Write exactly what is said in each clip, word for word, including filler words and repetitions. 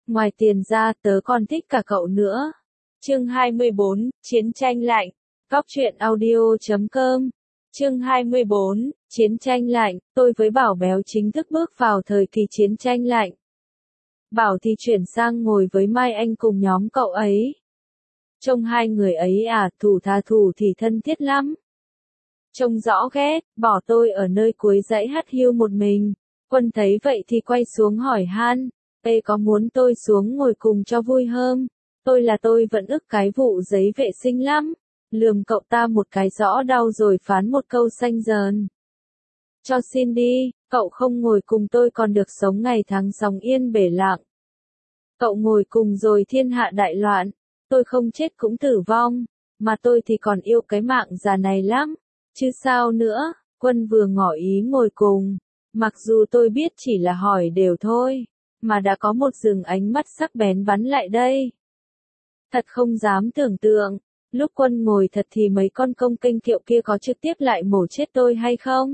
Ngoài tiền ra tớ còn thích cả cậu nữa. Chương hai mươi bốn, Chiến tranh lạnh. Góc truyện audio chấm com. Chương hai mươi bốn, Chiến tranh lạnh. Tôi với Bảo Béo chính thức bước vào thời kỳ chiến tranh lạnh. Bảo thì chuyển sang ngồi với Mai Anh cùng nhóm cậu ấy. Trông hai người ấy à, thủ thà thủ thì thân thiết lắm. Trông rõ ghét, bỏ tôi ở nơi cuối dãy hắt hiu một mình. Quân thấy vậy thì quay xuống hỏi han, Ê có muốn tôi xuống ngồi cùng cho vui hơn? Tôi là tôi vẫn ức cái vụ giấy vệ sinh lắm. Lườm cậu ta một cái rõ đau rồi phán một câu xanh dờn. Cho xin đi, cậu không ngồi cùng tôi còn được sống ngày tháng sóng yên bể lặng. Cậu ngồi cùng rồi thiên hạ đại loạn, tôi không chết cũng tử vong, mà tôi thì còn yêu cái mạng già này lắm, chứ sao nữa. Quân vừa ngỏ ý ngồi cùng, mặc dù tôi biết chỉ là hỏi đều thôi, mà đã có một rừng ánh mắt sắc bén bắn lại đây. Thật không dám tưởng tượng, lúc Quân ngồi thật thì mấy con công kênh kiệu kia có trực tiếp lại mổ chết tôi hay không?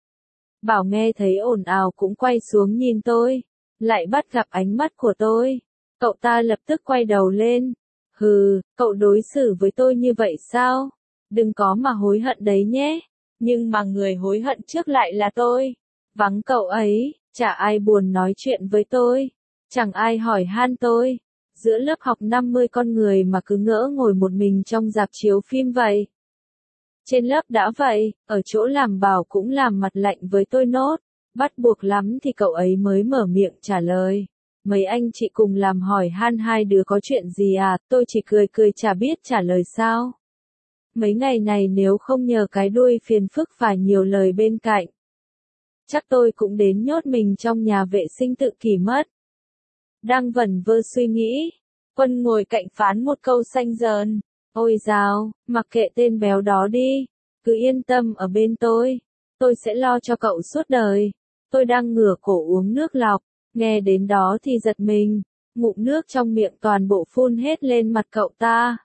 Bảo nghe thấy ồn ào cũng quay xuống nhìn tôi, lại bắt gặp ánh mắt của tôi. Cậu ta lập tức quay đầu lên. Hừ, cậu đối xử với tôi như vậy sao? Đừng có mà hối hận đấy nhé. Nhưng mà người hối hận trước lại là tôi. Vắng cậu ấy, chả ai buồn nói chuyện với tôi. Chẳng ai hỏi han tôi. Giữa lớp học năm mươi con người mà cứ ngỡ ngồi một mình trong rạp chiếu phim vậy. Trên lớp đã vậy, ở chỗ làm Bảo cũng làm mặt lạnh với tôi nốt. Bắt buộc lắm thì cậu ấy mới mở miệng trả lời. Mấy anh chị cùng làm hỏi han hai đứa có chuyện gì à, tôi chỉ cười cười chả biết trả lời sao. Mấy ngày này nếu không nhờ cái đuôi phiền phức phải nhiều lời bên cạnh, chắc tôi cũng đến nhốt mình trong nhà vệ sinh tự kỷ mất. Đang vẩn vơ suy nghĩ, Quân ngồi cạnh phán một câu xanh dờn. Ôi dào, mặc kệ tên béo đó đi, cứ yên tâm ở bên tôi, tôi sẽ lo cho cậu suốt đời. Tôi đang ngửa cổ uống nước lọc, nghe đến đó thì giật mình, ngụm nước trong miệng toàn bộ phun hết lên mặt cậu ta.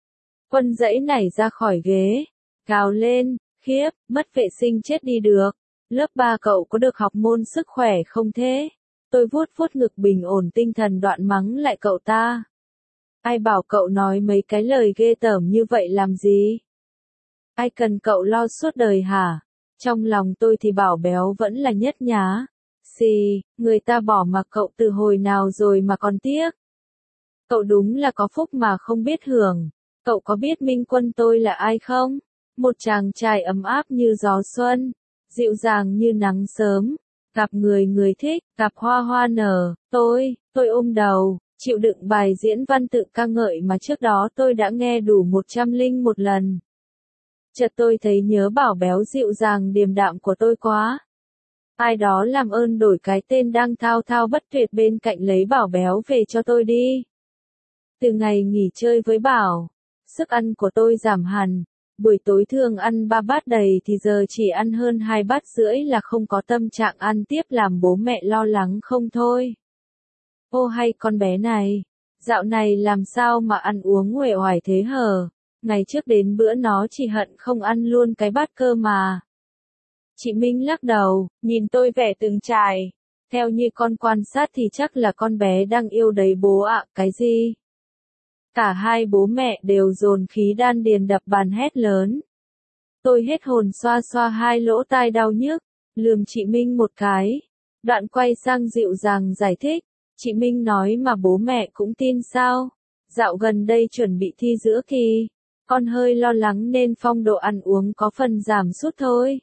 Quân giãy nảy ra khỏi ghế, gào lên, khiếp, mất vệ sinh chết đi được. Lớp ba cậu có được học môn sức khỏe không thế? Tôi vuốt vuốt ngực bình ổn tinh thần đoạn mắng lại cậu ta. Ai bảo cậu nói mấy cái lời ghê tởm như vậy làm gì? Ai cần cậu lo suốt đời hả? Trong lòng tôi thì Bảo Béo vẫn là nhất nhá. Xì, người ta bỏ mặc cậu từ hồi nào rồi mà còn tiếc. Cậu đúng là có phúc mà không biết hưởng. Cậu có biết Minh Quân tôi là ai không? Một chàng trai ấm áp như gió xuân, dịu dàng như nắng sớm, gặp người người thích, gặp hoa hoa nở. Tôi, tôi ôm đầu, chịu đựng bài diễn văn tự ca ngợi mà trước đó tôi đã nghe đủ một trăm linh một lần. Chợt tôi thấy nhớ Bảo Béo dịu dàng điềm đạm của tôi quá. Ai đó làm ơn đổi cái tên đang thao thao bất tuyệt bên cạnh lấy Bảo Béo về cho tôi đi. Từ ngày nghỉ chơi với Bảo, sức ăn của tôi giảm hẳn. Buổi tối thường ăn ba bát đầy thì giờ chỉ ăn hơn hai bát rưỡi là không có tâm trạng ăn tiếp làm bố mẹ lo lắng không thôi. Ô hay con bé này, dạo này làm sao mà ăn uống uể oải thế hờ? Ngày trước đến bữa nó chỉ hận không ăn luôn cái bát cơ mà. Chị Minh lắc đầu, nhìn tôi vẻ từng trải. Theo như con quan sát thì chắc là con bé đang yêu đấy bố ạ, cái gì? Cả hai bố mẹ đều dồn khí đan điền đập bàn hét lớn. Tôi hết hồn xoa xoa hai lỗ tai đau nhức, lườm chị Minh một cái. Đoạn quay sang dịu dàng giải thích. Chị Minh nói mà bố mẹ cũng tin sao? Dạo gần đây chuẩn bị thi giữa kỳ, con hơi lo lắng nên phong độ ăn uống có phần giảm sút thôi.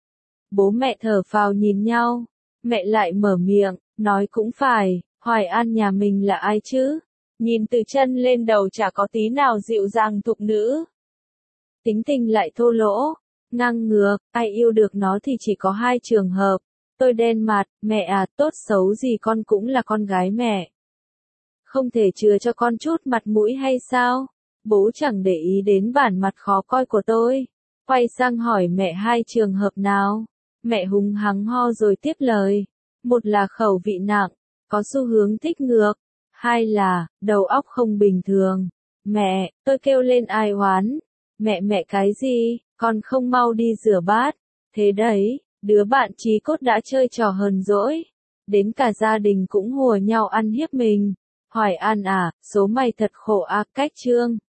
Bố mẹ thở phào nhìn nhau, mẹ lại mở miệng, nói cũng phải, Hoài An nhà mình là ai chứ? Nhìn từ chân lên đầu chả có tí nào dịu dàng thục nữ. Tính tình lại thô lỗ, ngang ngược, ai yêu được nó thì chỉ có hai trường hợp. Tôi đen mặt, mẹ à, tốt xấu gì con cũng là con gái mẹ. Không thể chừa cho con chút mặt mũi hay sao? Bố chẳng để ý đến bản mặt khó coi của tôi. Quay sang hỏi mẹ hai trường hợp nào. Mẹ hùng hắng ho rồi tiếp lời. Một là khẩu vị nặng, có xu hướng thích ngược. Hai là, đầu óc không bình thường. Mẹ, tôi kêu lên ai oán. Mẹ mẹ cái gì, con không mau đi rửa bát. Thế đấy, đứa bạn chí cốt đã chơi trò hờn dỗi. Đến cả gia đình cũng hùa nhau ăn hiếp mình. Hoài An à, số mày thật khổ à, cách chương.